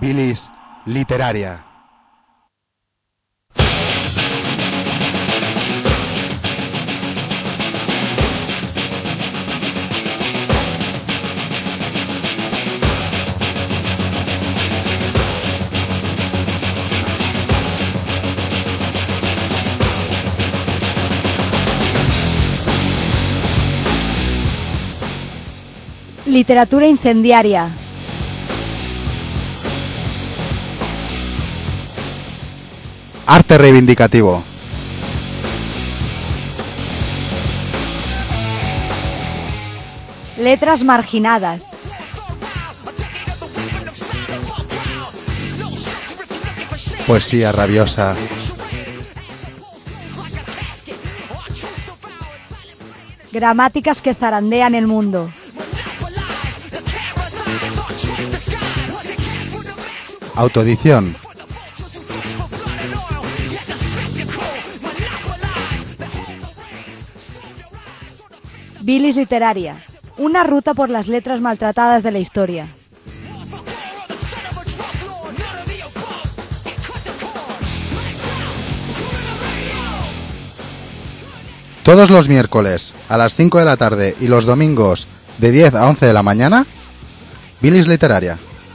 Bilis Literaria. Literatura incendiaria. Arte reivindicativo. Letras marginadas. Poesía rabiosa. Gramáticas que zarandean el mundo. Autoedición. Bilis literaria. Una ruta por las letras maltratadas de la historia. Todos los miércoles a las 5 de la tarde y los domingos de 10 a 11 de la mañana, Bilis literaria.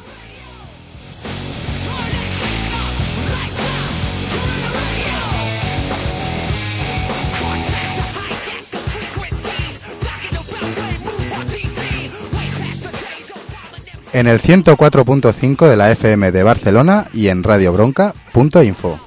En el 104.5 de la FM de Barcelona y en radiobronca.info.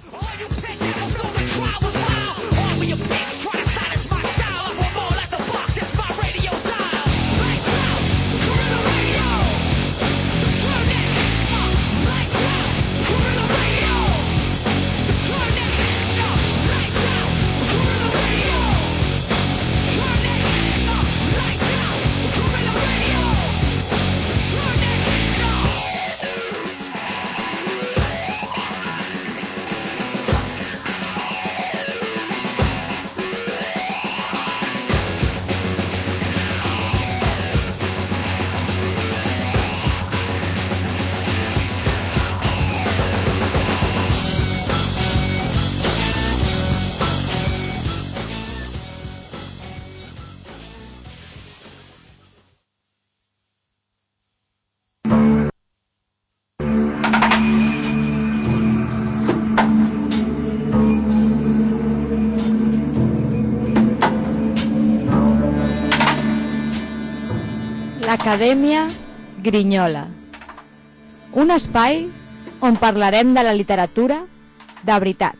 L'Acadèmia Grinyola. Un espai on parlarem de la literatura de veritat.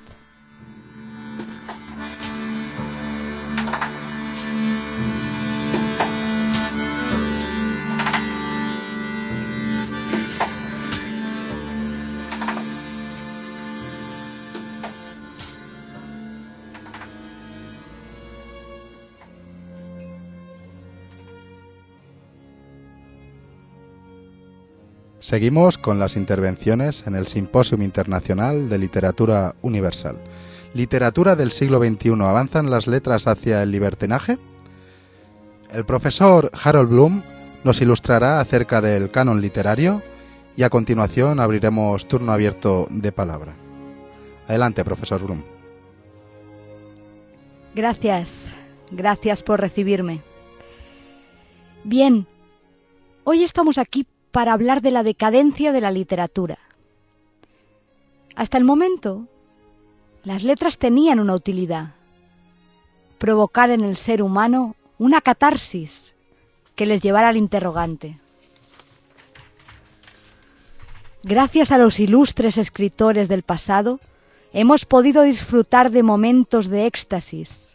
Seguimos con las intervenciones en el Simposium Internacional de Literatura Universal. ¿Literatura del siglo XXI? ¿Avanzan las letras hacia el libertinaje? El profesor Harold Bloom nos ilustrará acerca del canon literario y a continuación abriremos turno abierto de palabra. Adelante, profesor Bloom. Gracias por recibirme. Bien, hoy estamos aquí para hablar de la decadencia de la literatura. Hasta el momento, las letras tenían una utilidad: provocar en el ser humano una catarsis que les llevara al interrogante. Gracias a los ilustres escritores del pasado, hemos podido disfrutar de momentos de éxtasis.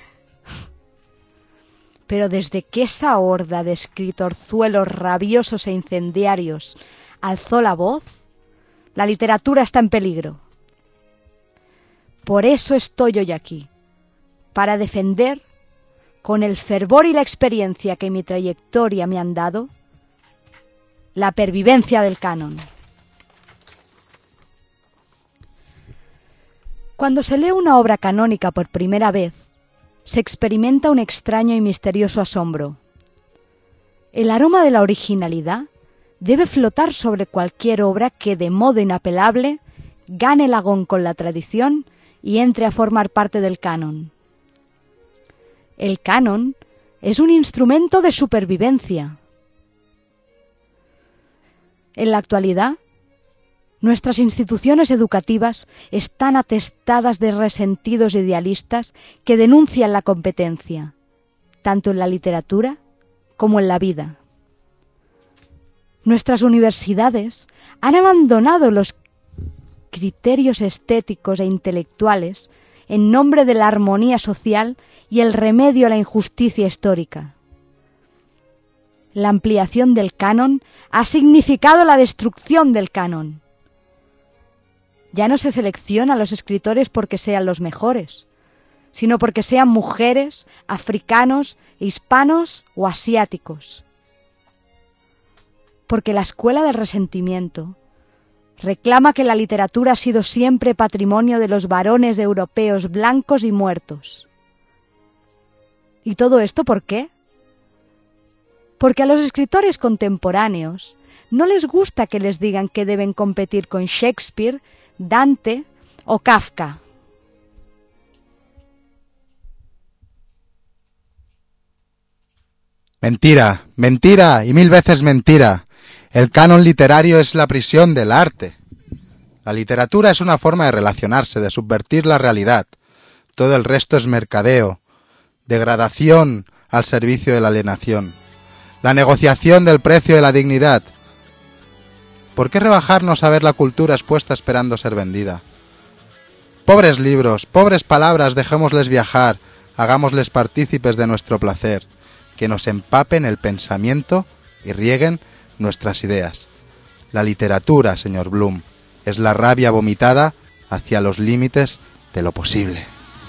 Pero desde que esa horda de escritorzuelos rabiosos e incendiarios alzó la voz, la literatura está en peligro. Por eso estoy hoy aquí, para defender, con el fervor y la experiencia que mi trayectoria me han dado, la pervivencia del canon. Cuando se lee una obra canónica por primera vez, se experimenta un extraño y misterioso asombro. El aroma de la originalidad debe flotar sobre cualquier obra que de modo inapelable gane el agón con la tradición y entre a formar parte del canon. El canon es un instrumento de supervivencia. En la actualidad, nuestras instituciones educativas están atestadas de resentidos idealistas que denuncian la competencia, tanto en la literatura como en la vida. Nuestras universidades han abandonado los criterios estéticos e intelectuales en nombre de la armonía social y el remedio a la injusticia histórica. La ampliación del canon ha significado la destrucción del canon. Ya no se selecciona a los escritores porque sean los mejores, sino porque sean mujeres, africanos, hispanos o asiáticos. Porque la escuela del resentimiento reclama que la literatura ha sido siempre patrimonio de los varones europeos blancos y muertos. ¿Y todo esto por qué? Porque a los escritores contemporáneos no les gusta que les digan que deben competir con Shakespeare, Dante o Kafka. Mentira, mentira y 1000 veces mentira. El canon literario es la prisión del arte. La literatura es una forma de relacionarse, de subvertir la realidad. Todo el resto es mercadeo, degradación al servicio de la alienación, la negociación del precio de la dignidad. ¿Por qué rebajarnos a ver la cultura expuesta esperando ser vendida? Pobres libros, pobres palabras, dejémosles viajar, hagámosles partícipes de nuestro placer, que nos empapen el pensamiento y rieguen nuestras ideas. La literatura, señor Bloom, es la rabia vomitada hacia los límites de lo posible.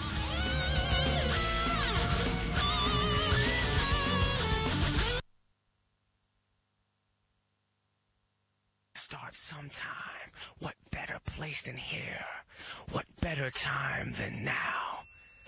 Start sometime. What better place than here? What better time than now?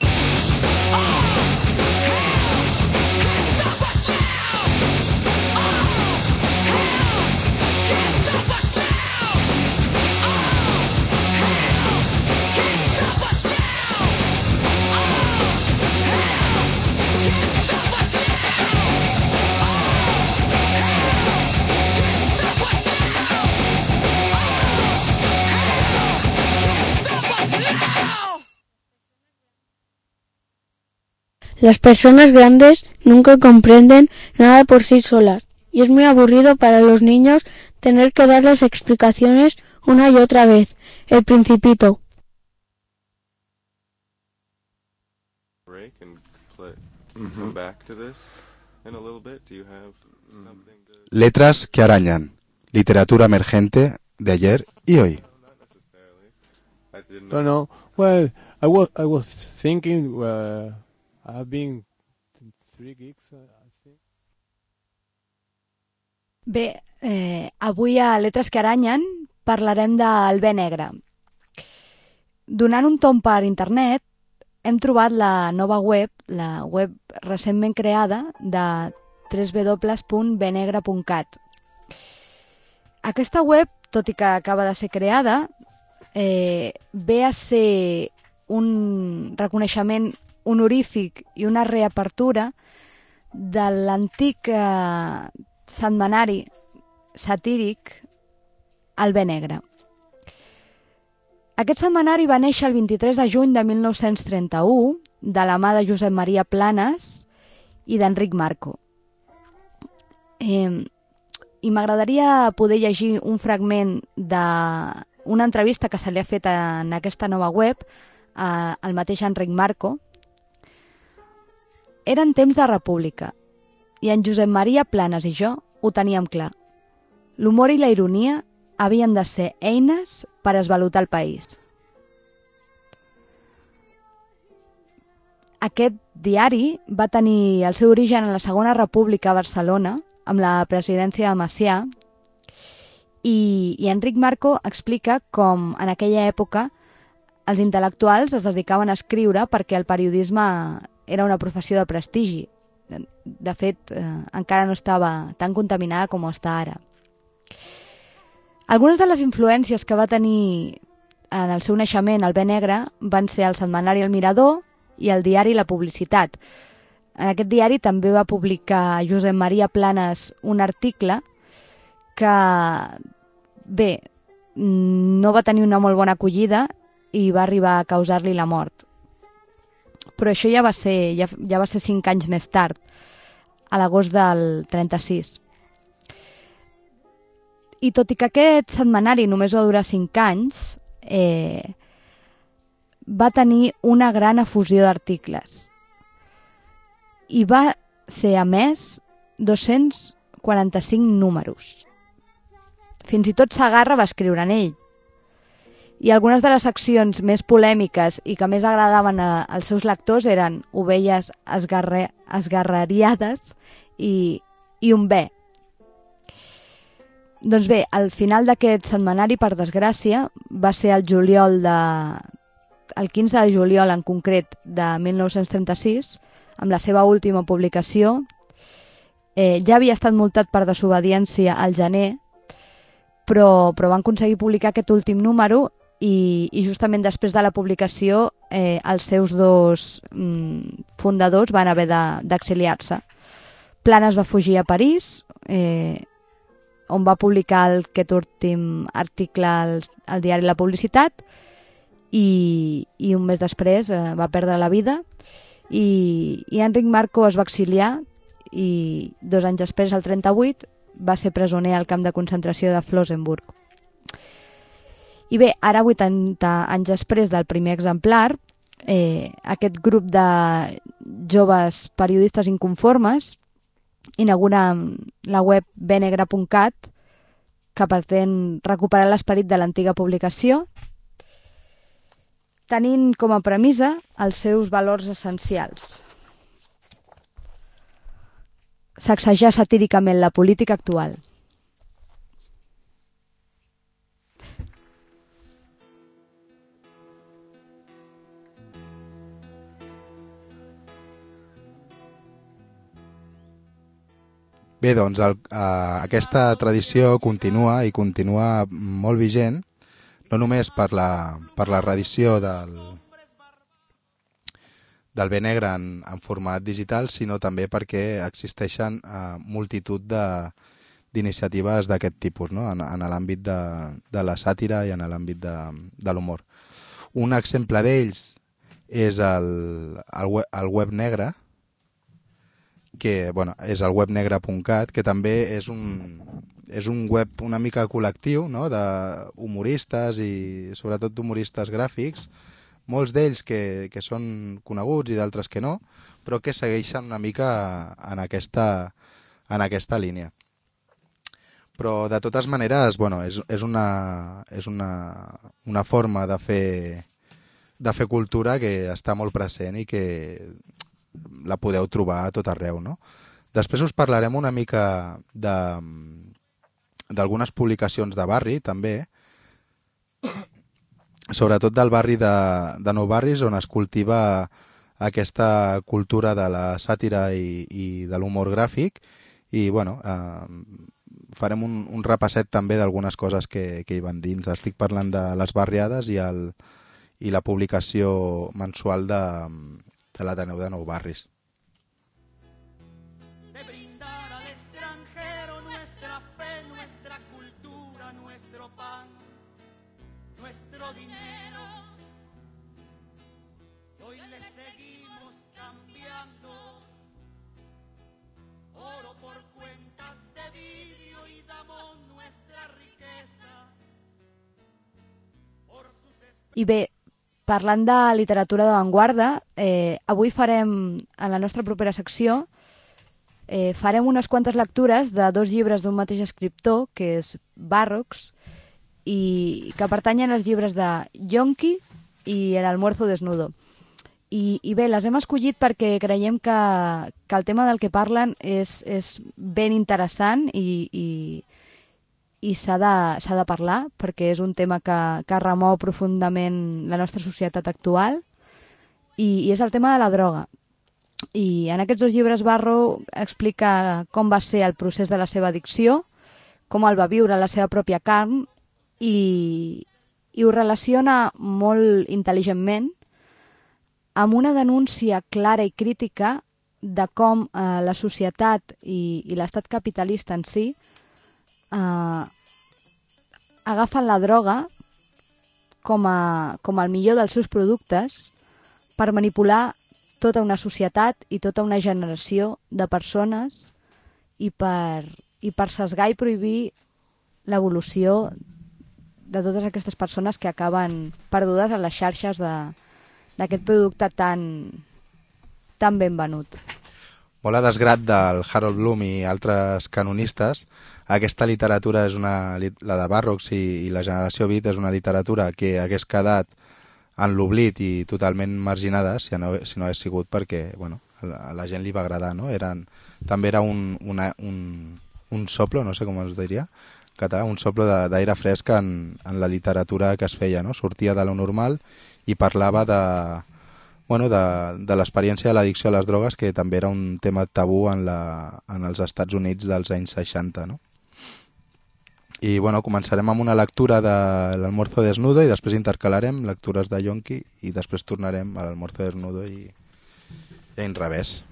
Las personas grandes nunca comprenden nada por sí solas, y es muy aburrido para los niños tener que darles explicaciones una y otra vez. El Principito. Letras que arañan. Literatura emergente de ayer y hoy. No. Well, I was thinking. I've been 3 gigs, I think. Bé, avui a Letres que aranyen parlarem del bé negre. Donant un tomb per internet, hem trobat la nova web, la web recentment creada de www.benegre.cat. Aquesta web, tot i que acaba de ser creada, ve a ser un reconeixement honorífic i una reapertura de l'antic setmanari satíric El bé negre. Aquest setmanari va néixer el 23 de juny de 1931 de la mà de Josep Maria Planes i d'Enric Marco. I m'agradaria poder llegir un fragment d'una entrevista que se li ha fet en aquesta nova web al mateix Enric Marco. Eren temps de república i en Josep Maria Planes i jo ho teníem clar. L'humor i la ironia havien de ser eines per esvalutar el país. Aquest diari va tenir el seu origen en la Segona República a Barcelona, amb la presidència de Macià, i Enric Marco explica com en aquella època els intel·lectuals es dedicaven a escriure perquè el periodisme era una professió de prestigi. De fet, encara no estava tan contaminada com està ara. Algunes de les influències que va tenir en el seu naixement el Bé Negre van ser el setmanari El Mirador i el diari La Publicitat. En aquest diari també va publicar Josep Maria Planes un article que, bé, no va tenir una molt bona acollida i va arribar a causar-li la mort. Però això ja va ser 5 anys més tard, a l'agost del 36. I tot i que aquest setmanari només va durar 5 anys, va tenir una gran efusió d'articles. I va ser emès 245 números. Fins i tot Sagarra va escriure en ell. I algunes de les seccions més polèmiques i que més agradaven als seus lectors eren ovelles esgarrariades i un bé. Doncs bé, al final d'aquest setmanari, per desgràcia, va ser el 15 de juliol en concret de 1936, amb la seva última publicació. Ja havia estat multat per desobediència al gener, però van aconseguir publicar aquest últim número i justament després de la publicació els seus 2 fundadors van haver d'exiliar-se. Planes va fugir a París, on va publicar aquest últim article al diari La Publicitat i un mes després va perdre la vida i Enric Marco es va exiliar i 2 anys després, el 38, va ser presoner al camp de concentració de Flossenburg. I bé, ara 80 anys després del primer exemplar, aquest grup de joves periodistes inconformes inaugura la web benegre.cat, que pretén recuperar l'esperit de l'antiga publicació, tenint com a premissa els seus valors essencials. Sacsejar satíricament la política actual. Bé, doncs aquesta tradició continua i continua molt vigent, no només per la reedició del Bé Negre en format digital, sinó també perquè existeixen multitud d'iniciatives d'aquest tipus, no? en l'àmbit de la sàtira i en l'àmbit de l'humor. Un exemple d'ells és el Web Negre, que és el webnegre.cat, que també és un web una mica col·lectiu, no? d'humoristes i sobretot d'humoristes gràfics, molts d'ells que són coneguts i d'altres que no, però que segueixen una mica en aquesta línia. Però de totes maneres, és una forma de fer cultura que està molt present i que la podeu trobar a tot arreu, no? Després us parlarem una mica d'algunes publicacions de barri, també, sobretot del barri de Nou Barris, on es cultiva aquesta cultura de la sàtira i de l'humor gràfic, i farem un repasset també d'algunes coses que hi van dins. Estic parlant de les barriades i la publicació mensual de l'Ateneu de Nou Barris. De brindar al extranjero nuestra fe, nuestra cultura, nuestro pan, nuestro dinero. Hoy le seguimos cambiando oro por cuentas de vidrio y damos nuestra riqueza por sus I bé, parlant de literatura d'avantguarda, avui farem, en la nostra propera secció, farem unes quantes lectures de 2 llibres d'un mateix escriptor, que és Barrocs, i que pertanyen als llibres de Yonki i El almuerzo desnudo. I bé, les hem escollit perquè creiem que el tema del que parlen és ben interessant i s'ha de parlar, perquè és un tema que remou profundament la nostra societat actual, i és el tema de la droga. I en aquests 2 llibres Barrow explica com va ser el procés de la seva addicció, com el va viure la seva pròpia carn i ho relaciona molt intel·ligentment amb una denúncia clara i crítica de com la societat i l'estat capitalista en si agafen la droga com el millor dels seus productes per manipular tota una societat i tota una generació de persones i per sesgar i prohibir l'evolució de totes aquestes persones que acaben perdudes a les xarxes d'aquest producte tan ben venut. Molt a desgrat del Harold Bloom i altres canonistes, aquesta literatura és la de Burroughs i la generació Beat és una literatura que hagués quedat en l'oblit i totalment marginada si no hagués sigut perquè a la gent li va agradar, no? També era un soplo, no sé com es diria, català, un soplo d'aire fresc en la literatura que es feia, no? Sortia de lo normal i parlava de l'experiència de l'addicció a les drogues, que també era un tema tabú en els Estats Units dels anys 60, no? I començarem amb una lectura de l'Almuerzo Desnudo i després intercalarem lectures de Yonki i després tornarem a l'Almuerzo Desnudo i en revés.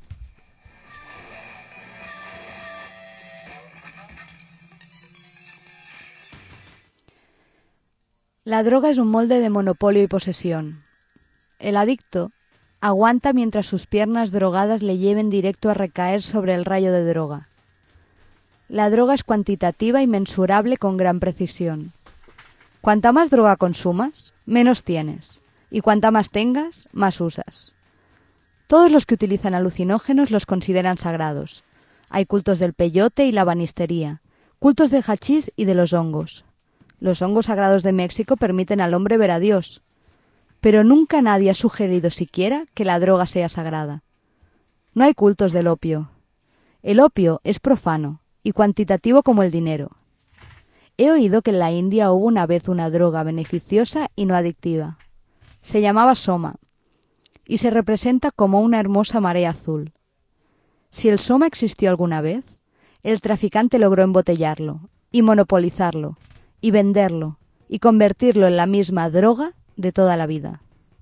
La droga es un molde de monopolio y posesión. El adicto aguanta mientras sus piernas drogadas le lleven directo a recaer sobre el rayo de droga. La droga es cuantitativa y mensurable con gran precisión. Cuanta más droga consumas, menos tienes, y cuanta más tengas, más usas. Todos los que utilizan alucinógenos los consideran sagrados. Hay cultos del peyote y la banistería, cultos del hachís y de los hongos. Los hongos sagrados de México permiten al hombre ver a Dios, pero nunca nadie ha sugerido siquiera que la droga sea sagrada. No hay cultos del opio. El opio es profano y cuantitativo como el dinero. He oído que en la India hubo una vez una droga beneficiosa y no adictiva. Se llamaba soma y se representa como una hermosa marea azul. Si el soma existió alguna vez, el traficante logró embotellarlo y monopolizarlo y venderlo y convertirlo en la misma droga de toda la vida.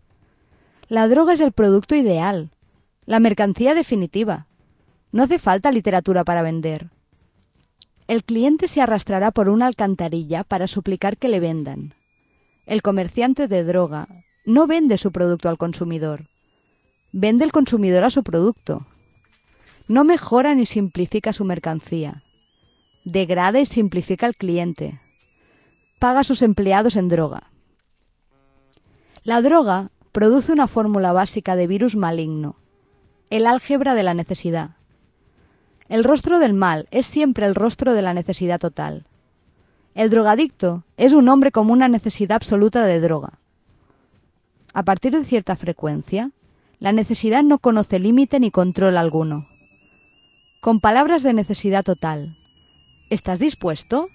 La droga es el producto ideal, la mercancía definitiva. No hace falta literatura para vender. El cliente se arrastrará por una alcantarilla para suplicar que le vendan. El comerciante de droga no vende su producto al consumidor. Vende el consumidor a su producto. No mejora ni simplifica su mercancía. Degrada y simplifica al cliente. Paga a sus empleados en droga. La droga produce una fórmula básica de virus maligno, el álgebra de la necesidad. El rostro del mal es siempre el rostro de la necesidad total. El drogadicto es un hombre con una necesidad absoluta de droga. A partir de cierta frecuencia, la necesidad no conoce límite ni control alguno. Con palabras de necesidad total, ¿estás dispuesto?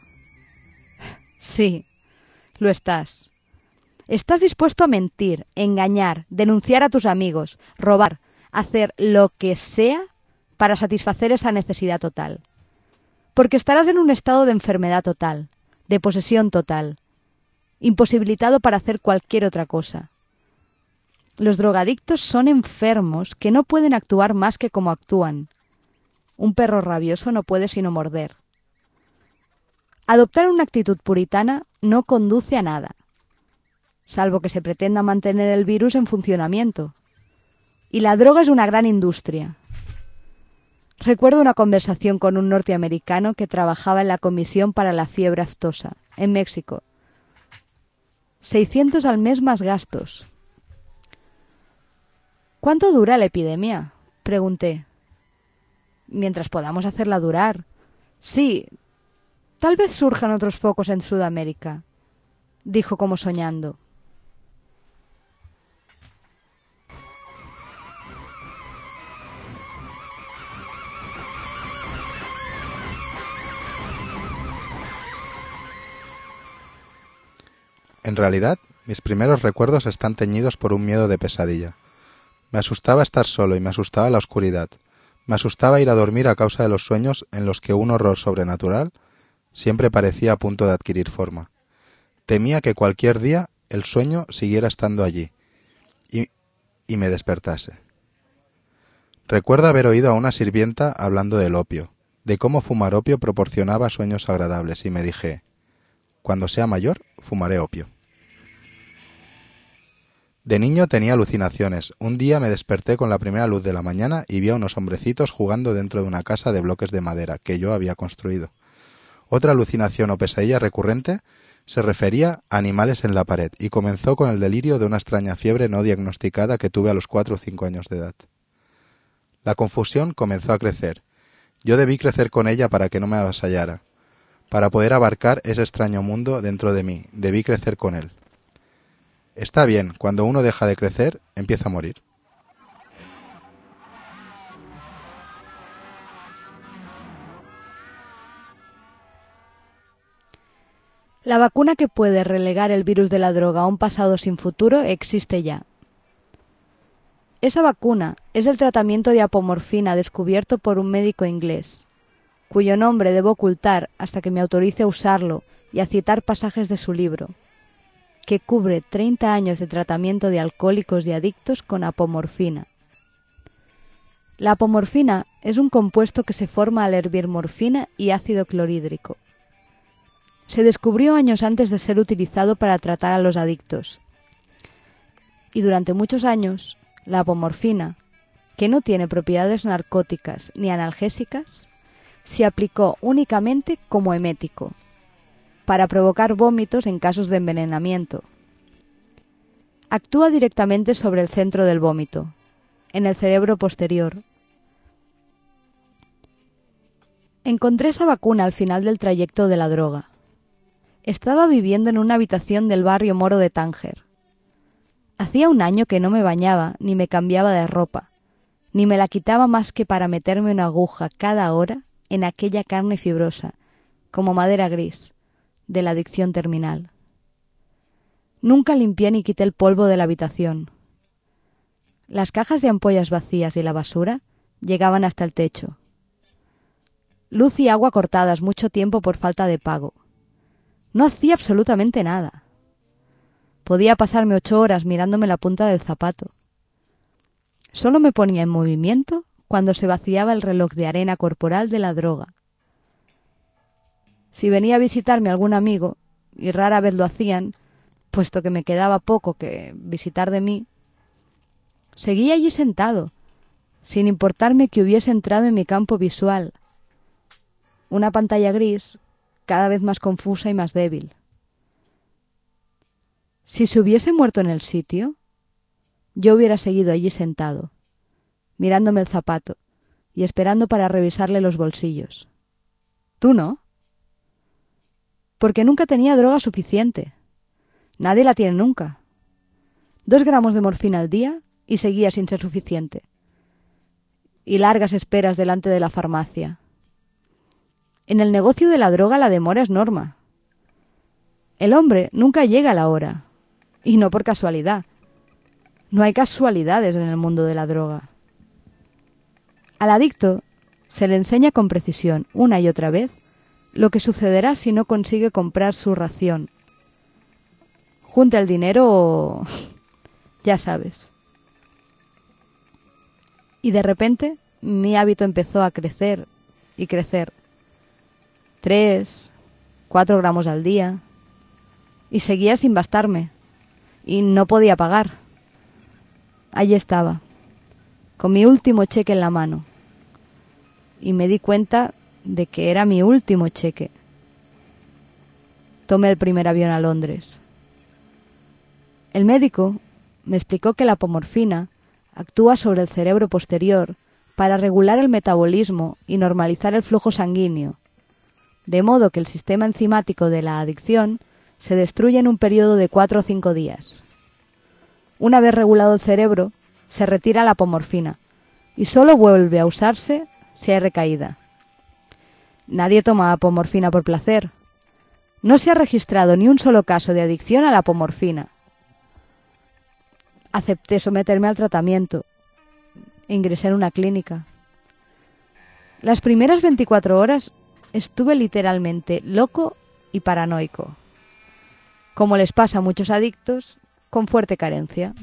Sí, lo estás. Estás dispuesto a mentir, engañar, denunciar a tus amigos, robar, hacer lo que sea para satisfacer esa necesidad total. Porque estarás en un estado de enfermedad total, de posesión total, imposibilitado para hacer cualquier otra cosa. Los drogadictos son enfermos que no pueden actuar más que como actúan. Un perro rabioso no puede sino morder. Adoptar una actitud puritana no conduce a nada, salvo que se pretenda mantener el virus en funcionamiento. Y la droga es una gran industria. Recuerdo una conversación con un norteamericano que trabajaba en la Comisión para la Fiebre Aftosa, en México. 600 al mes más gastos. ¿Cuánto dura la epidemia?, pregunté. Mientras podamos hacerla durar. Sí, tal vez surjan otros focos en Sudamérica, dijo como soñando. En realidad, mis primeros recuerdos están teñidos por un miedo de pesadilla. Me asustaba estar solo y me asustaba la oscuridad. Me asustaba ir a dormir a causa de los sueños en los que un horror sobrenatural Siempre parecía a punto de adquirir forma. Temía que cualquier día el sueño siguiera estando allí y me despertase. Recuerdo haber oído a una sirvienta hablando del opio, de cómo fumar opio proporcionaba sueños agradables, y me dije, cuando sea mayor, fumaré opio. De niño tenía alucinaciones. Un día me desperté con la primera luz de la mañana y vi a unos hombrecitos jugando dentro de una casa de bloques de madera que yo había construido. Otra alucinación o pesadilla recurrente se refería a animales en la pared y comenzó con el delirio de una extraña fiebre no diagnosticada que tuve a los 4 o 5 años de edad. La confusión comenzó a crecer. Yo debí crecer con ella para que no me avasallara. Para poder abarcar ese extraño mundo dentro de mí, debí crecer con él. Está bien, cuando uno deja de crecer, empieza a morir. La vacuna que puede relegar el virus de la droga a un pasado sin futuro existe ya. Esa vacuna es el tratamiento de apomorfina descubierto por un médico inglés, cuyo nombre debo ocultar hasta que me autorice a usarlo y a citar pasajes de su libro, que cubre 30 años de tratamiento de alcohólicos y adictos con apomorfina. La apomorfina es un compuesto que se forma al hervir morfina y ácido clorhídrico. Se descubrió años antes de ser utilizado para tratar a los adictos. Y durante muchos años, la apomorfina, que no tiene propiedades narcóticas ni analgésicas, se aplicó únicamente como emético, para provocar vómitos en casos de envenenamiento. Actúa directamente sobre el centro del vómito, en el cerebro posterior. Encontré esa vacuna al final del trayecto de la droga. Estaba viviendo en una habitación del barrio moro de Tánger. Hacía un año que no me bañaba ni me cambiaba de ropa, ni me la quitaba más que para meterme una aguja cada hora en aquella carne fibrosa, como madera gris, de la adicción terminal. Nunca limpié ni quité el polvo de la habitación. Las cajas de ampollas vacías y la basura llegaban hasta el techo. Luz y agua cortadas mucho tiempo por falta de pago. No hacía absolutamente nada. Podía pasarme 8 horas mirándome la punta del zapato. Solo me ponía en movimiento cuando se vaciaba el reloj de arena corporal de la droga. Si venía a visitarme algún amigo, y rara vez lo hacían, puesto que me quedaba poco que visitar de mí, seguía allí sentado, sin importarme que hubiese entrado en mi campo visual. Una pantalla gris, cada vez más confusa y más débil. Si se hubiese muerto en el sitio, yo hubiera seguido allí sentado, mirándome el zapato y esperando para revisarle los bolsillos. ¿Tú no? Porque nunca tenía droga suficiente. Nadie la tiene nunca. 2 gramos de morfina al día y seguía sin ser suficiente. Y largas esperas delante de la farmacia. En el negocio de la droga la demora es norma. El hombre nunca llega a la hora. Y no por casualidad. No hay casualidades en el mundo de la droga. Al adicto se le enseña con precisión, una y otra vez, lo que sucederá si no consigue comprar su ración. Junta el dinero o... ya sabes. Y de repente mi hábito empezó a crecer y crecer. 3, 4 gramos al día. Y seguía sin bastarme. Y no podía pagar. Allí estaba, con mi último cheque en la mano. Y me di cuenta de que era mi último cheque. Tomé el primer avión a Londres. El médico me explicó que la apomorfina actúa sobre el cerebro posterior para regular el metabolismo y normalizar el flujo sanguíneo, de modo que el sistema enzimático de la adicción se destruye en un periodo de 4 o 5 días. Una vez regulado el cerebro, se retira la apomorfina y solo vuelve a usarse si hay recaída. Nadie toma apomorfina por placer. No se ha registrado ni un solo caso de adicción a la apomorfina. Acepté someterme al tratamiento. Ingresé en una clínica. Las primeras 24 horas estuve literalmente loco y paranoico, como les pasa a muchos adictos con fuerte carencia.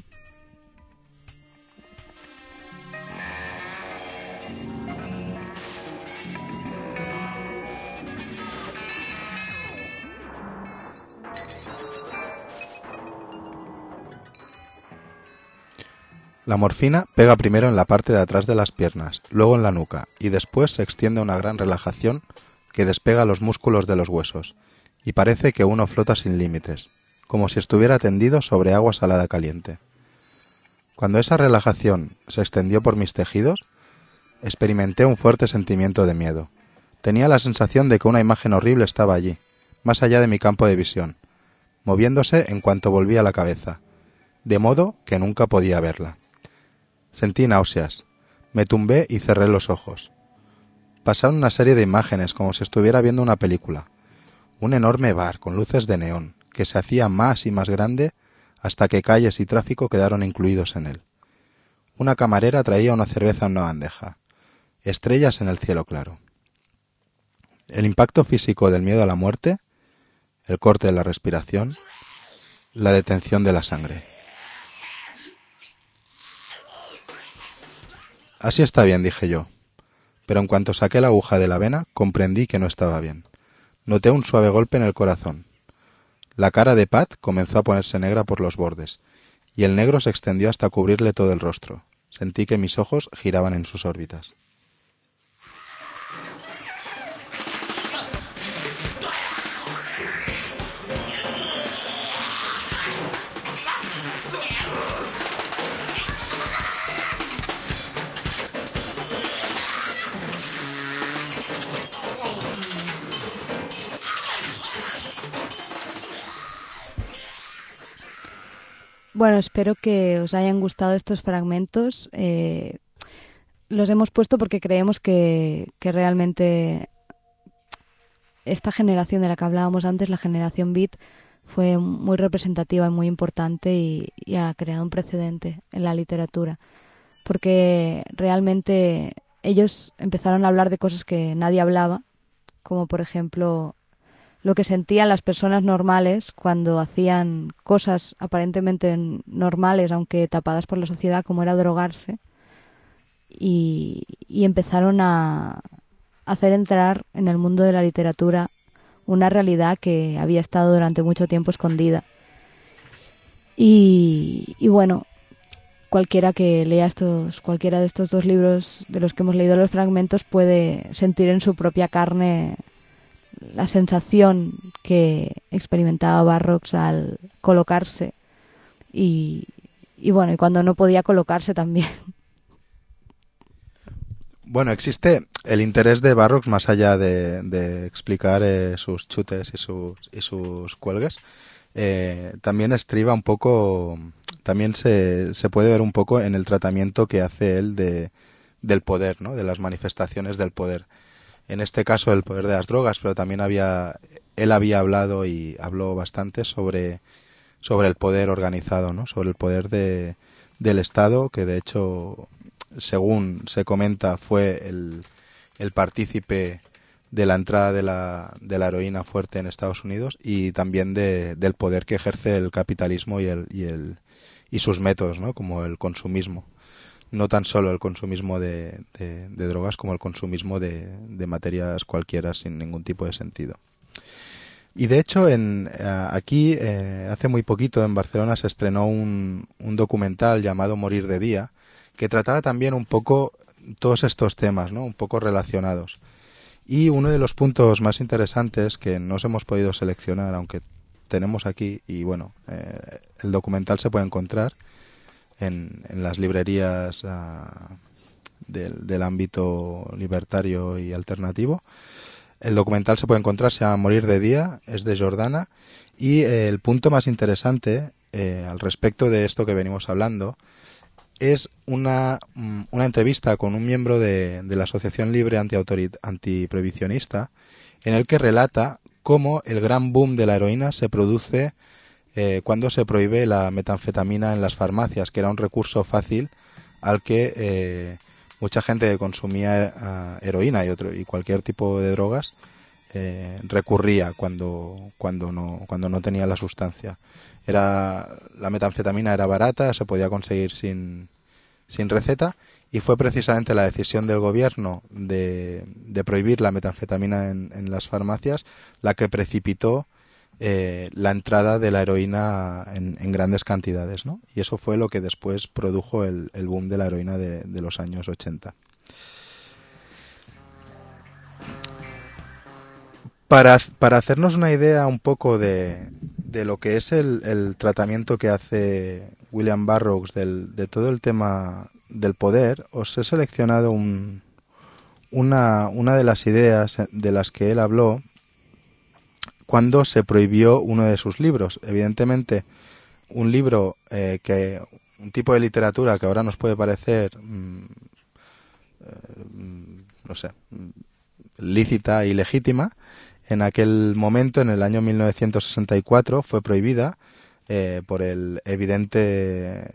La morfina pega primero en la parte de atrás de las piernas, luego en la nuca, y después se extiende una gran relajación que despega los músculos de los huesos, y parece que uno flota sin límites, como si estuviera tendido sobre agua salada caliente. Cuando esa relajación se extendió por mis tejidos, experimenté un fuerte sentimiento de miedo. Tenía la sensación de que una imagen horrible estaba allí, más allá de mi campo de visión, moviéndose en cuanto volvía la cabeza, de modo que nunca podía verla. Sentí náuseas, me tumbé y cerré los ojos. Pasaron una serie de imágenes como si estuviera viendo una película. Un enorme bar con luces de neón, que se hacía más y más grande hasta que calles y tráfico quedaron incluidos en él. Una camarera traía una cerveza en una bandeja. Estrellas en el cielo claro. El impacto físico del miedo a la muerte, el corte de la respiración, la detención de la sangre. Así está bien, dije yo, pero en cuanto saqué la aguja de la vena, comprendí que no estaba bien. Noté un suave golpe en el corazón. La cara de Pat comenzó a ponerse negra por los bordes, y el negro se extendió hasta cubrirle todo el rostro. Sentí que mis ojos giraban en sus órbitas. Bueno, espero que os hayan gustado estos fragmentos. Los hemos puesto porque creemos que realmente esta generación de la que hablábamos antes, la generación Beat, fue muy representativa y muy importante y ha creado un precedente en la literatura. Porque realmente ellos empezaron a hablar de cosas que nadie hablaba, como por ejemplo lo que sentían las personas normales cuando hacían cosas aparentemente normales, aunque tapadas por la sociedad, como era drogarse, y empezaron a hacer entrar en el mundo de la literatura una realidad que había estado durante mucho tiempo escondida. Y bueno, cualquiera que lea cualquiera de estos dos libros de los que hemos leído los fragmentos puede sentir en su propia carne la sensación que experimentaba Burroughs al colocarse y bueno, y cuando no podía colocarse también. Bueno, existe el interés de Burroughs más allá de explicar sus chutes y sus cuelgues. También estriba un poco, también se puede ver un poco en el tratamiento que hace él del poder, ¿no? De las manifestaciones del poder. En este caso el poder de las drogas, pero también él había hablado y habló bastante sobre el poder organizado, ¿no? Sobre el poder del Estado, que de hecho, según se comenta, fue el partícipe de la entrada de la heroína fuerte en Estados Unidos, y también del poder que ejerce el capitalismo y sus métodos, ¿no? Como el consumismo. No tan solo el consumismo de drogas, como el consumismo de materias cualquiera sin ningún tipo de sentido. Y de hecho aquí hace muy poquito en Barcelona se estrenó un documental llamado Morir de día, que trataba también un poco todos estos temas, ¿no? Un poco relacionados. Y uno de los puntos más interesantes que no hemos podido seleccionar, aunque tenemos aquí, y bueno, el documental se puede encontrar en las librerías del ámbito libertario y alternativo. El documental se puede encontrar, se llama Morir de día, es de Jordana, y el punto más interesante al respecto de esto que venimos hablando es una entrevista con un miembro de la Asociación Libre Antiprohibicionista, en el que relata cómo el gran boom de la heroína se produce cuando se prohíbe la metanfetamina en las farmacias, que era un recurso fácil al que mucha gente que consumía heroína y cualquier tipo de drogas recurría cuando no tenía la sustancia. La metanfetamina era barata, se podía conseguir sin receta, y fue precisamente la decisión del gobierno de prohibir la metanfetamina en las farmacias la que precipitó la entrada de la heroína en grandes cantidades, ¿no? Y eso fue lo que después produjo el boom de la heroína de los años 80. Para hacernos una idea un poco de lo que es el tratamiento que hace William Burroughs de todo el tema del poder, os he seleccionado una de las ideas de las que él habló cuando se prohibió uno de sus libros. Evidentemente, un libro un tipo de literatura que ahora nos puede parecer no sé, lícita y legítima, en aquel momento, en el año 1964, fue prohibida por el evidente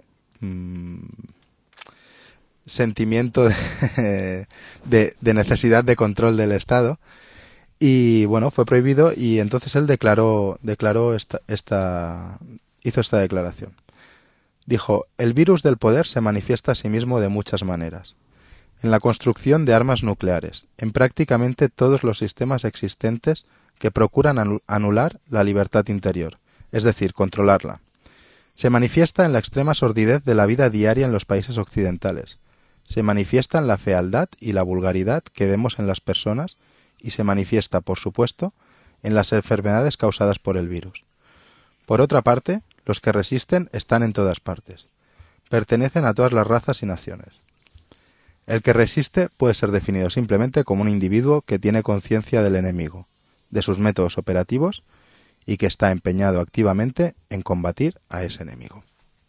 sentimiento de necesidad de control del Estado. Y bueno, fue prohibido, y entonces él hizo esta declaración. Dijo: el virus del poder se manifiesta a sí mismo de muchas maneras. En la construcción de armas nucleares, en prácticamente todos los sistemas existentes que procuran anular la libertad interior, es decir, controlarla. Se manifiesta en la extrema sordidez de la vida diaria en los países occidentales. Se manifiesta en la fealdad y la vulgaridad que vemos en las personas, y se manifiesta, por supuesto, en las enfermedades causadas por el virus. Por otra parte, los que resisten están en todas partes. Pertenecen a todas las razas y naciones. El que resiste puede ser definido simplemente como un individuo que tiene conciencia del enemigo, de sus métodos operativos, y que está empeñado activamente en combatir a ese enemigo.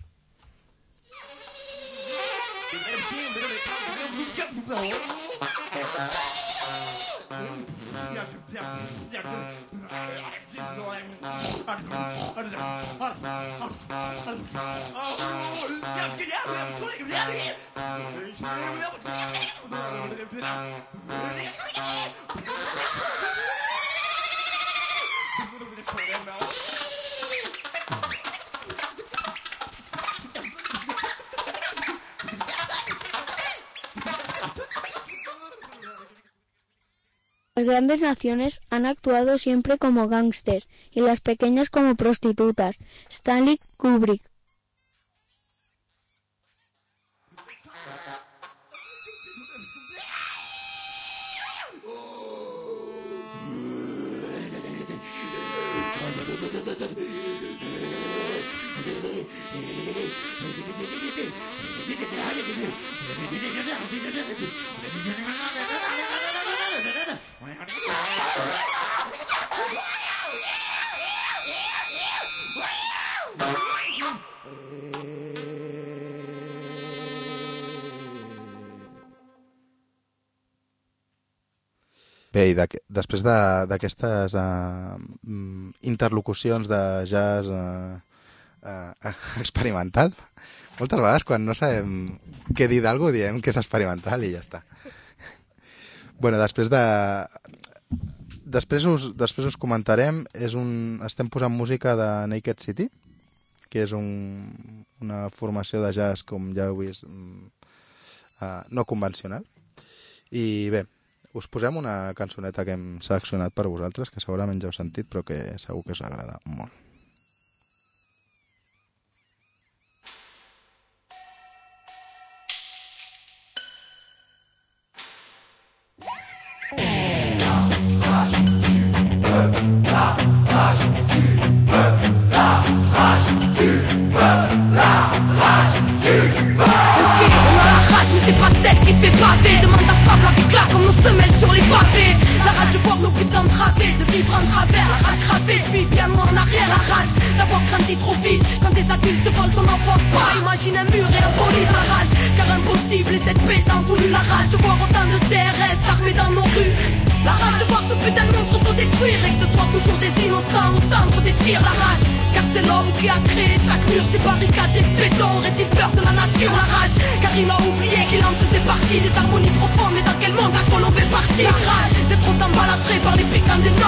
Las grandes naciones han actuado siempre como gángsters y las pequeñas como prostitutas. Stanley Kubrick. Bé, i després d'aquestes interlocucions de jazz experimental, moltes vegades quan no sabem què dir d'algú diem que és experimental i ja està. Bueno, després us comentarem, estem posant música de Naked City, que és una formació de jazz, com ja heu vist, no convencional. I bé, us posem una cançoneta que hem seleccionat per vosaltres, que segurament ja heu sentit, però que segur que us agrada molt. C'est pas celle qui fait baver. Demande à femme la vie claque comme nos semelles sur les pavés. La rage de voir nos putains través, de vivre en travers, la rage cravée, puis bien loin en arrière, la rage d'avoir grandi trop vite. Quand des adultes volent ton enfant, pas imagine un mur et un poli la rage. Car impossible et cette paix t'en voulu la rage de voir autant de CRS armés dans nos rues. La rage de voir ce putain de monde s'autodétruire et que ce soit toujours des innocents au centre des tirs. La rage, car c'est l'homme qui a créé chaque mur, ces barricades et béton. Aurait-il peur de la nature? La rage, car il a oublié qu'il en faisait partie des harmonies profondes. Mais dans quel monde la colombe est partie? La rage d'être autant balafré par les piquants des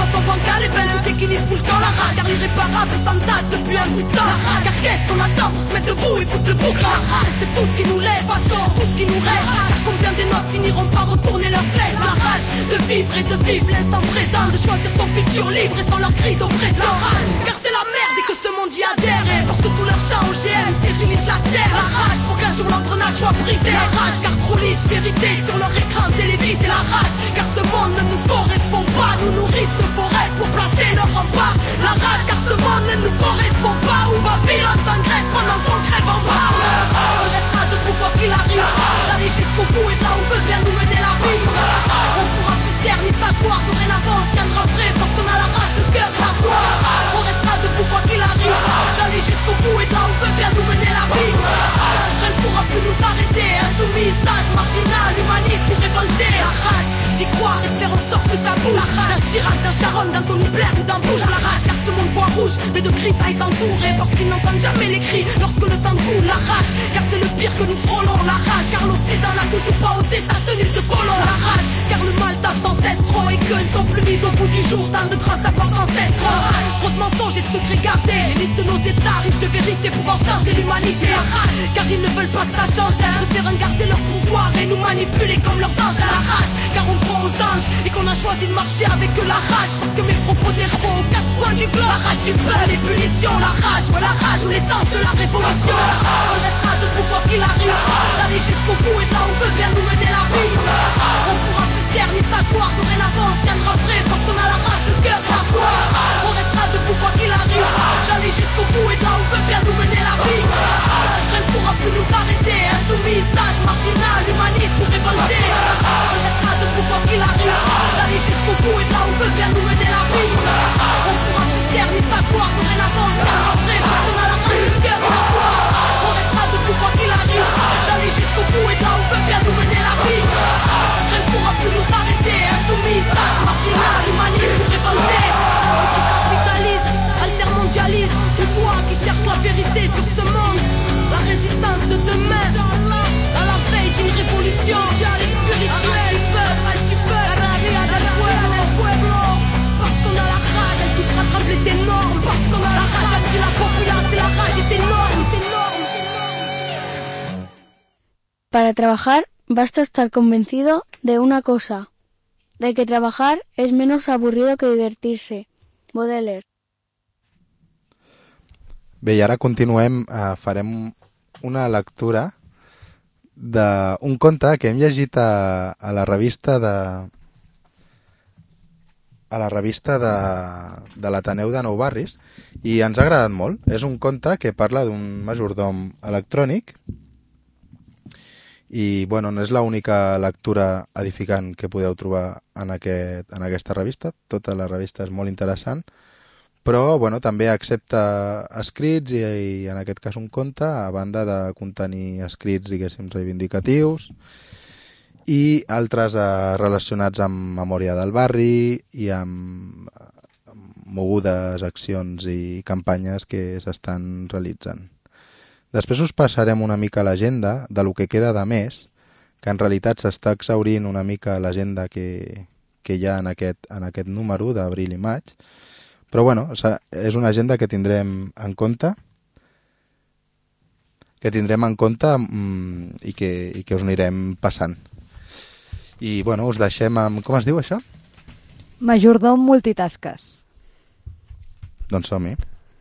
choix sont bancales et ben tout équilibre bouge dans la rage. Car l'irréparable s'entasse depuis un bout de temps. Car qu'est-ce qu'on attend pour se mettre debout et foutre le bouc? La rage c'est tout ce qui nous laisse, façon tout ce qui nous reste. Car combien des notes finiront par retourner leurs fesses? La rage de vivre et de vivre l'instant présent, de choisir son futur libre et sans leur cri d'oppression. Car c'est la merde et que ce monde y adhère. Et parce que tout leur chant OGM stérilise la terre. La rage pour qu'un jour l'engrenage soit brisé. La rage car trop lisse vérité sur leur écran télévisé. La rage car ce monde ne nous correspond pas. Nous nourrissent de forêts pour placer nos remparts. La rage car ce monde ne nous correspond pas. Où Babylone s'engraisse pendant qu'on crève en bas. On restera debout quoi qu'il arrive. J'arrive jusqu'au bout et là on veut bien nous mener la vie. On pourra plus se taire ni s'asseoir. Dorénavant on tiendra prêt parce qu'on a la rage, le cœur, la foi. On restera debout quoi qu'il arrive. J'arrive jusqu'au bout et là on veut bien nous mener la vie. Rien ne pourra plus nous arrêter. Insoumis, sage, marginal, humaniste ou révolté. La rage d'y croire et de faire en sorte que ça bouge. La rage d'un Chirac, d'un Sharon, d'un Tony Blair ou d'un Bush. La rage car ce monde voit rouge, mais de gris ça ils s'entourent. Parce qu'ils n'entendent jamais les cris lorsque le sang coule. La rage car c'est le pire que nous frôlons. La rage car l'Occident n'a toujours pas ôté sa tenue de colon. La rage car le mal tape sans cesse trop. Et que ne sont plus mis au bout du jour tant de grands savoirs ancestraux. Trop de mensonges et de secrets gardés. L'élite de nos états riches de vérité pouvant changer l'humanité. La rage car ils ne veulent pas que ça change. Ils préfèrent garder leur pouvoir et nous manipuler comme leurs anges. À la rage car on croit aux anges et qu'on a choisi de marcher avec la rage. Parce que mes propos défauts aux quatre coins du globe. La rage du peuple, les punitions. La rage, ouais la rage ou l'essence de la révolution. On restera debout quoi qu'il arrive. J'arrive jusqu'au bout et là on veut bien nous mener la vie. On pourra plus se taire ni s'asseoir. Dorénavant on tiendra prêt parce qu'on a la rage, le cœur, la foi. On restera debout quoi qu'il arrive. J'arrive jusqu'au bout et là on veut bien nous mener la vie. Rien ne pourra plus nous arrêter. Insoumis, sage, marginal, humaniste ou révolté. On restera debout quoi qu'il arrive. J'arrive jusqu'au bout et là on veut bien nous mener la vie. On pourra plus se taire ni s'asseoir. Dorénavant on tiendra prêt parce qu'on a la rage, le cœur, la foi. On restera debout quoi qu'il arrive. J'arrive jusqu'au bout et là on veut bien nous mener la vie. Rien ne pourra plus nous arrêter. Insoumis, sage, marginal, humaniste ou révolté. Anticapitaliste, altermondialiste. Et toi qui cherches la vérité sur ce monde. La résistance de demain. À la veille d'une révolution spirituelle. Rage du peuple, rabia del pueblo. Parce qu'on a la rage, elle qui fera trembler tes normes. Parce qu'on a la rage, elle crie la populace et la rage est énorme. Para trabajar basta estar convencido de una cosa, de que trabajar es menos aburrido que divertirse. Baudelaire. Bé, i ara continuem, farem una lectura d'un conte que hem llegit a la revista de l'Ateneu de Nou Barris i ens ha agradat molt. És un conte que parla d'un majordom electrònic i bueno, no és l'única lectura edificant que podeu trobar en aquesta revista. Tota la revista és molt interessant, però bueno, també accepta escrits i en aquest cas un conte, a banda de contenir escrits, diguéssim, reivindicatius i altres relacionats amb memòria del barri i amb mogudes accions i campanyes que s'estan realitzant. Després us passarem una mica l'agenda de lo que queda de mes, que en realitat s'està exhaurint una mica l'agenda que hi ha en aquest número d'abril i maig, però bueno, és una agenda que tindrem en compte i que us anirem passant. I bueno, us deixem amb... Com es diu això? Majordom multitasques. Doncs som-hi.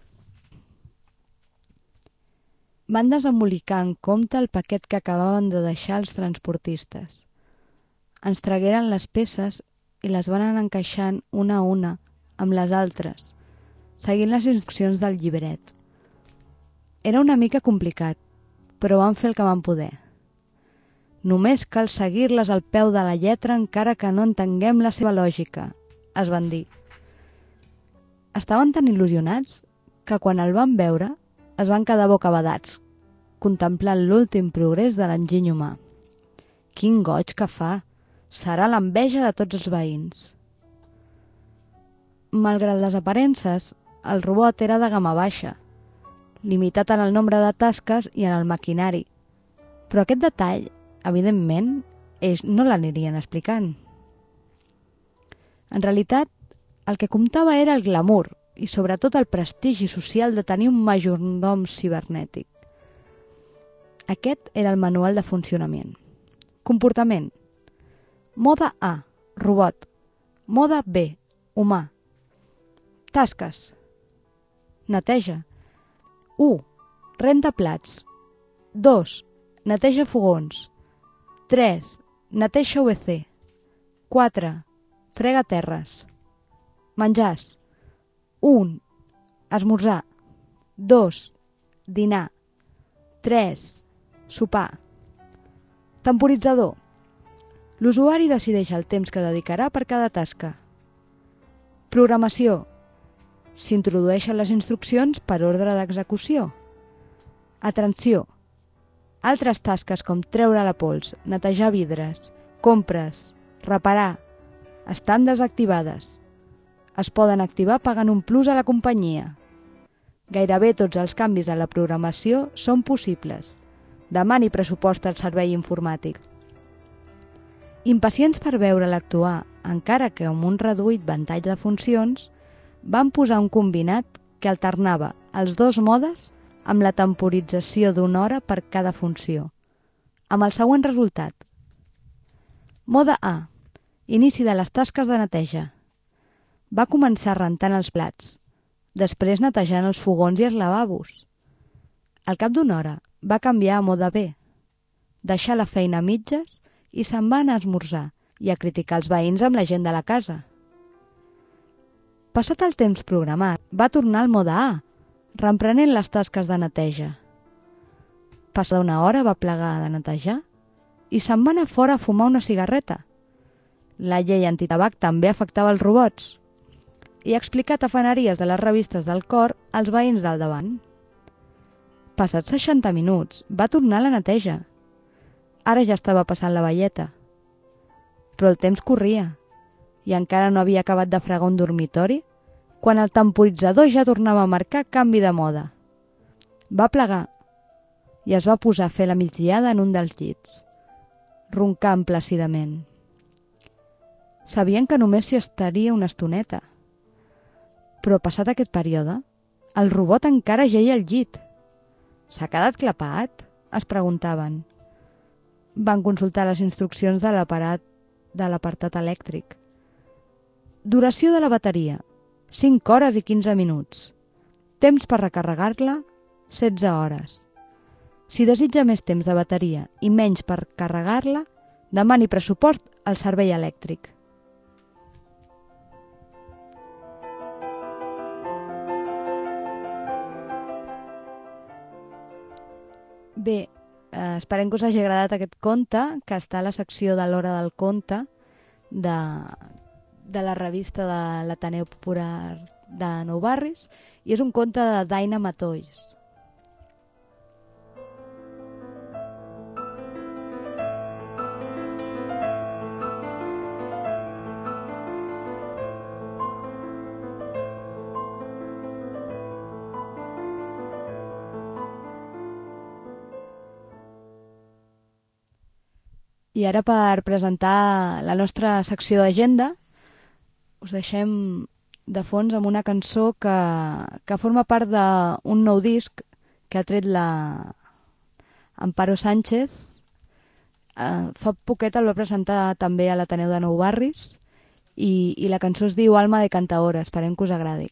Van desembolicar en compte el paquet que acabaven de deixar els transportistes. Ens tragueren les peces i les van anar encaixant una a una amb les altres, seguint les instruccions del llibret. Era una mica complicat, però van fer el que van poder. Només cal seguir-les al peu de la lletra encara que no entenguem la seva lògica, es van dir. Estaven tan il·lusionats que quan el van veure es van quedar bocabadats, contemplant l'últim progrés de l'enginy humà. Quin goig que fa! Serà l'enveja de tots els veïns. Malgrat les aparences, el robot era de gamma baixa, limitat en el nombre de tasques i en el maquinari. Però aquest detall, evidentment, ells no l'anirien explicant. En realitat, El que comptava era el glamour i sobretot el prestigi social de tenir un majordom cibernètic. Aquest era el manual de funcionament. Comportament. Mode A, robot. Mode B, humà. Tasques. Neteja. 1. Renta plats. 2. Neteja fogons. 3. Neteja UVC. 4. Frega terres. Menjars. 1. Esmorzar. 2. Dinar. 3. Sopar. Temporitzador. L'usuari decideix el temps que dedicarà per cada tasca. Programació. S'introdueixen les instruccions per ordre d'execució. Atenció. Altres tasques com treure la pols, netejar vidres, compres, reparar, estan desactivades. Es poden activar pagant un plus a la companyia. Gairebé tots els canvis a la programació són possibles. Demani pressupost al servei informàtic. Impacients per veure-la actuar, encara que amb un reduït ventall de funcions, van posar un combinat que alternava els dos modes amb la temporització d'una hora per cada funció, amb el següent resultat. Mode A. Inici de les tasques de neteja. Va començar rentant els plats, després netejant els fogons i els lavabos. Al cap d'una hora va canviar a mode B, deixar la feina a mitges i se'n va anar a esmorzar i a criticar els veïns amb la gent de la casa. Passat el temps programat, va tornar al mode A, reprenent les tasques de neteja. Passada una hora va plegar de netejar i se'n va anar fora a fumar una cigarreta. La llei antitabac també afectava els robots i ha explicat tafaneries de les revistes del cor als veïns del davant. Passats 60 minuts, va tornar a la neteja. Ara ja estava passant la velleta. Però el temps corria i encara no havia acabat de fregar un dormitori quan el temporitzador ja tornava a marcar canvi de mode. Va plegar i es va posar a fer la migdiada en un dels llits, roncant plàcidament. Sabien que només s'hi estaria una estoneta. Però passat aquest període, el robot encara geia al llit. S'ha quedat clapat? Es preguntaven. Van consultar les instruccions de l'apartat elèctric. Duració de la bateria, 5 hores i 15 minuts. Temps per recarregar-la, 16 hores. Si desitja més temps de bateria i menys per carregar-la, demani pressupost al servei elèctric. Bé, esperem que us hagi agradat aquest conte, que està a la secció de l'Hora del Conte de la revista de l'Ateneu Popular de Nou Barris, i és un conte de Daina Matolls. I ara, per presentar la nostra secció d'agenda, us deixem de fons amb una cançó que forma part d'un nou disc que ha tret la Amparo Sánchez. Fa poquet el va presentar també a l'Ateneu de Nou Barris i la cançó es diu Alma de Cantaora. Esperem que us agradi.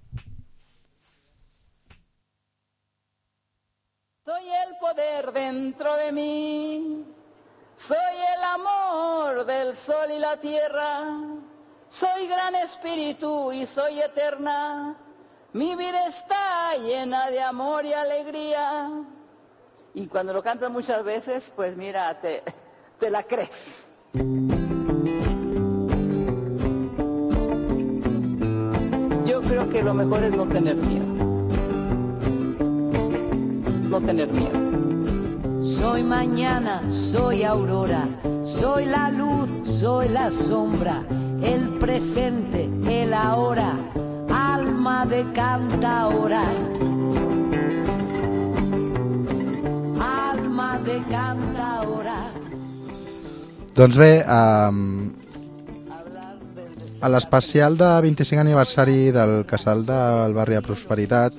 Soy el poder dentro de mí. Soy el amor del sol y la tierra, soy gran espíritu y soy eterna, mi vida está llena de amor y alegría. Y cuando lo cantas muchas veces, pues mira, te la crees. Yo creo que lo mejor es no tener miedo. No tener miedo. Soy mañana, soy aurora, soy la luz, soy la sombra, el presente, el ahora, alma de cantaora. Alma de cantaora. Doncs bé, A l'especial de 25 aniversari del casal del barri de Prosperitat,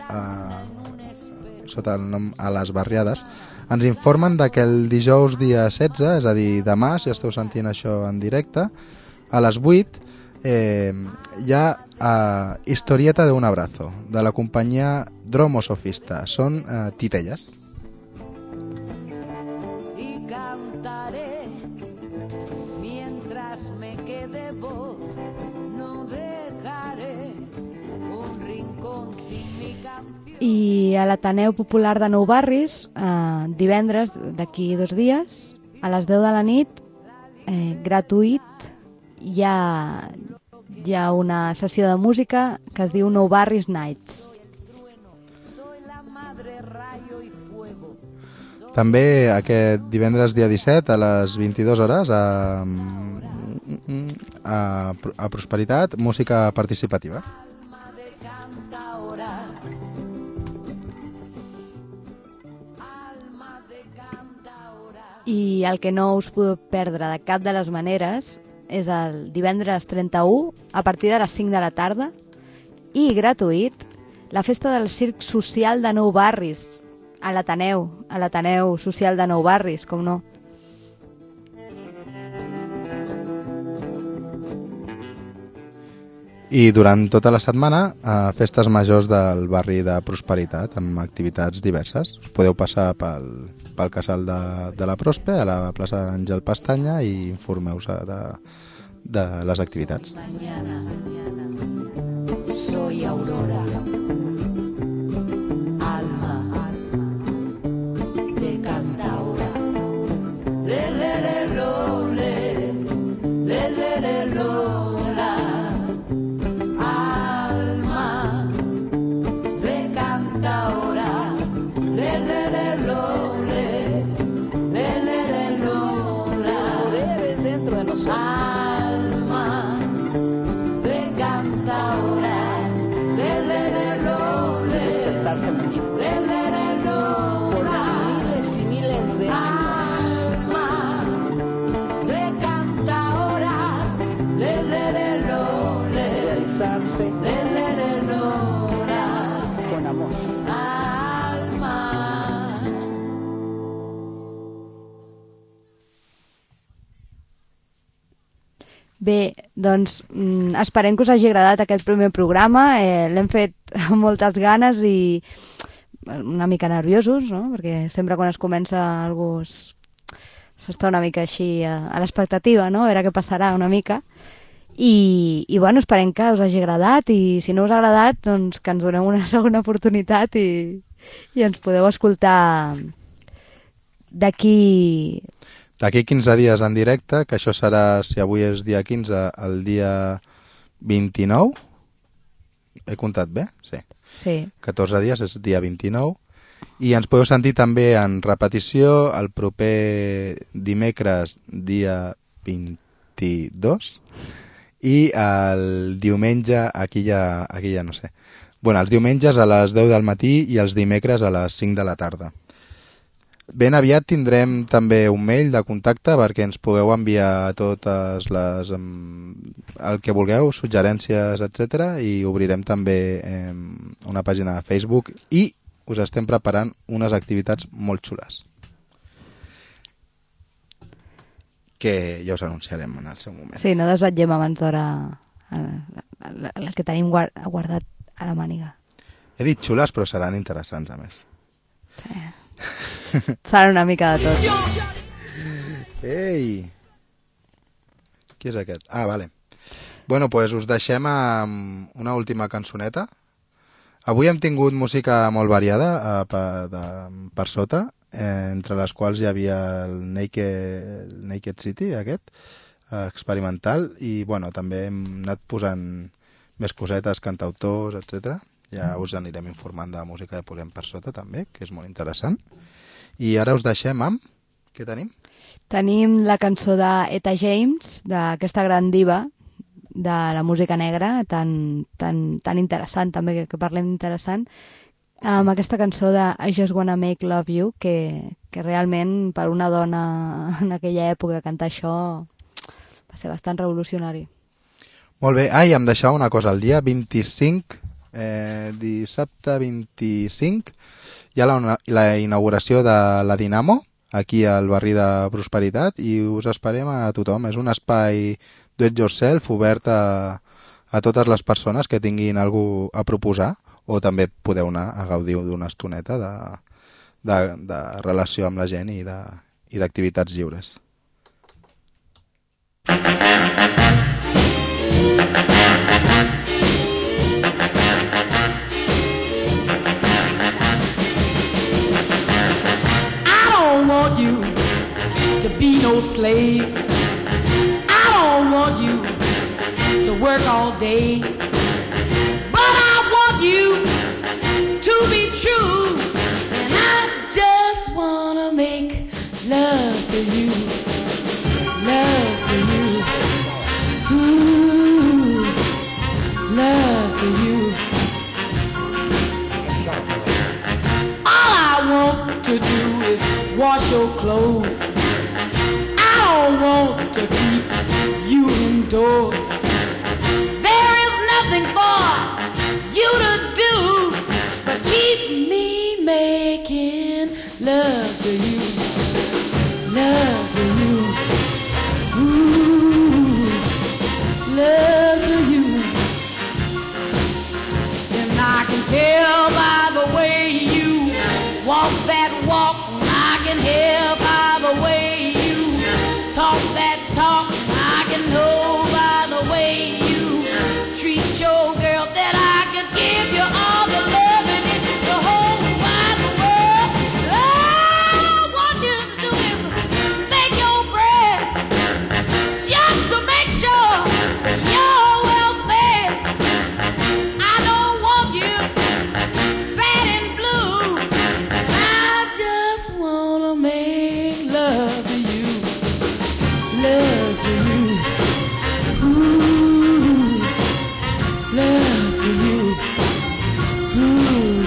sota el nom A les Barriades, ens informen de que el dijous dia 16, és a dir, demà, si esteu sentint això en directe, a les 8, hi ha Historieta de un abrazo, de la companyia Dromo Sofista. Són titelles. Y cantaré mientras me quede voz, no dejaré un rincón sin mi canción. I a l'Ateneu Popular de Nou Barris, divendres, d'aquí 2 dies, a les 10 de la nit, gratuït, hi ha una sessió de música que es diu Nou Barris Nights. També aquest divendres dia 17 a les 22 hores a Prosperitat, música participativa. I el que no us podeu perdre de cap de les maneres és el divendres 31 a partir de les 5 de la tarda i gratuït la festa del Circ Social de Nou Barris a l'Ateneu Social de Nou Barris, com no. I durant tota la setmana, festes majors del barri de Prosperitat, amb activitats diverses. Us podeu passar pel casal de la Prospe, a la plaça Àngel Pestanya, i informeu-vos de les activitats. Soy Aurora, alma de cantaora. Le le le lo le, le le le lo la. Alma de cantaora. Le le le lo le, le le le lo la. Poderes dentro de nosotros. Alma de cantaora. Le le le lo le, Despertar femenino. le le le lo Por la. miles y miles de años. Alma de cantaora. Le le le lo le, Realizarse le le le lo la. con amor. Alma. Bé, doncs esperem que us hagi agradat aquest primer programa. L'hem fet amb moltes ganes i una mica nerviosos, no? Perquè sempre quan es comença algú s'està una mica així a l'expectativa, no? A veure què passarà una mica. I bueno, esperem que us hagi agradat i si no us ha agradat, doncs que ens doneu una segona oportunitat i ens podeu escoltar d'aquí 15 dies en directe, que això serà, si avui és dia 15, el dia 29. He comptat bé? Sí. 14 dies és dia 29. I ens podeu sentir també en repetició el proper dimecres, dia 22. I el diumenge, aquí ja no sé. Bueno, els diumenges a les 10 del matí i els dimecres a les 5 de la tarda. Ben aviat tindrem també un mail de contacte perquè ens pugueu enviar totes el que vulgueu, suggerències, etc. I obrirem també una pàgina de Facebook i us estem preparant unes activitats molt xules que ja us anunciarem en el seu moment. Sí, no desvetllem abans d'hora el que tenim guardat a la màniga. He dit xules, però seran interessants, a més. Sí. Serà una mica de tot. Ei! Qui és aquest? Ah, vale. Bueno, pues us deixem amb una última cançoneta. Avui hem tingut música molt variada per sota, entre les quals hi havia el Naked City, aquest, experimental, i bueno, també hem anat posant més cosetes, cantautors, etc. Ja us anirem informant de la música que posem per sota també, que és molt interessant. I ara us deixem amb... Què tenim? Tenim la cançó d'Etta James, d'aquesta gran diva de la música negra, tan interessant també, que parlem interessant, amb aquesta cançó de I Just Wanna Make Love You, que realment per una dona en aquella època cantar això va ser bastant revolucionari. Molt bé. Ai, em deixava una cosa. El dia 25, dissabte 25, hi ha la inauguració de la Dinamo, aquí al barri de Prosperitat, i us esperem a tothom. És un espai do it yourself obert a totes les persones que tinguin algú a proposar, o també podeu anar a gaudir d'una estoneta de relació amb la gent i d'activitats lliures. Want you to be no slave. I don't want you to work all day, but I want you to be true, and I just wanna make love to you, love to you, ooh, love to you. All I want to do is wash your clothes. I don't want to keep you indoors. There is nothing for you to do but keep me making love to you, love to you, ooh, love to you. And I can tell by the way you walk that walk, I can hear by the way you talk that talk, I can know by the way you treat your girl that I could give you all the love in the whole wide world. All I want you to do is make your bread, just to make sure you're well fed. I don't want you sad and blue, and I just wanna make love to you, love to you, ooh, love to you, ooh.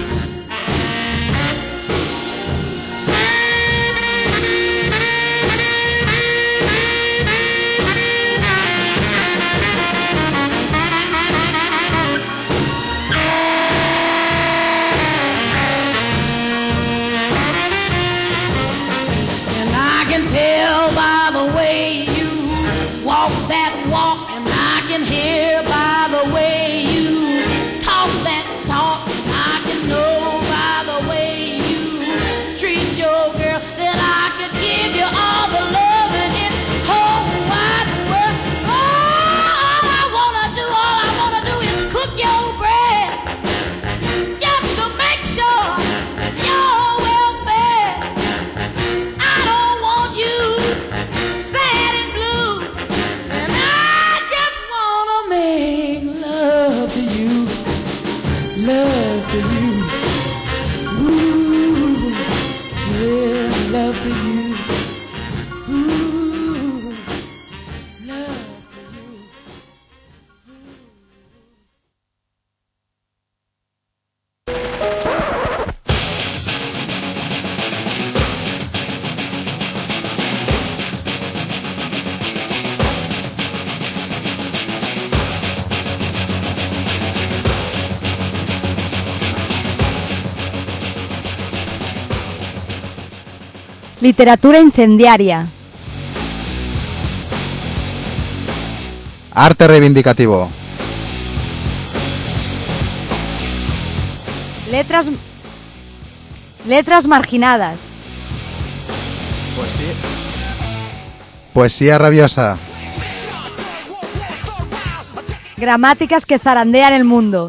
And I can tell by the way you walk that walk, and I can hear by the way you talk that talk, and I can know by the way you treat your girl that I could give you all the love in this whole wide world. All I wanna do is cook your bread, just to make sure you're well fed. I don't want you sad and blue, and I just wanna make love to you, love to you, ooh, yeah, love to you, ooh, love to you. Literatura incendiaria. Arte reivindicativo. Letras marginadas. Poesía rabiosa. Gramáticas que zarandean el mundo.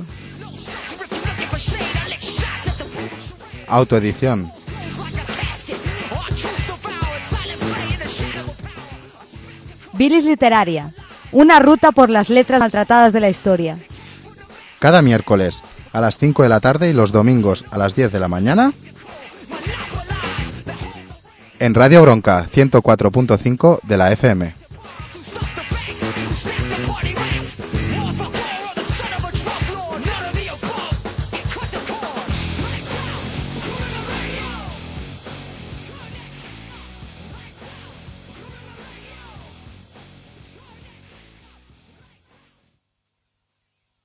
Autoedición. Bilis literaria. Una ruta por las letras maltratadas de la historia. Cada miércoles a las 5 de la tarde y los domingos a las 10 de la mañana en Radio Bronca 104.5 de la FM.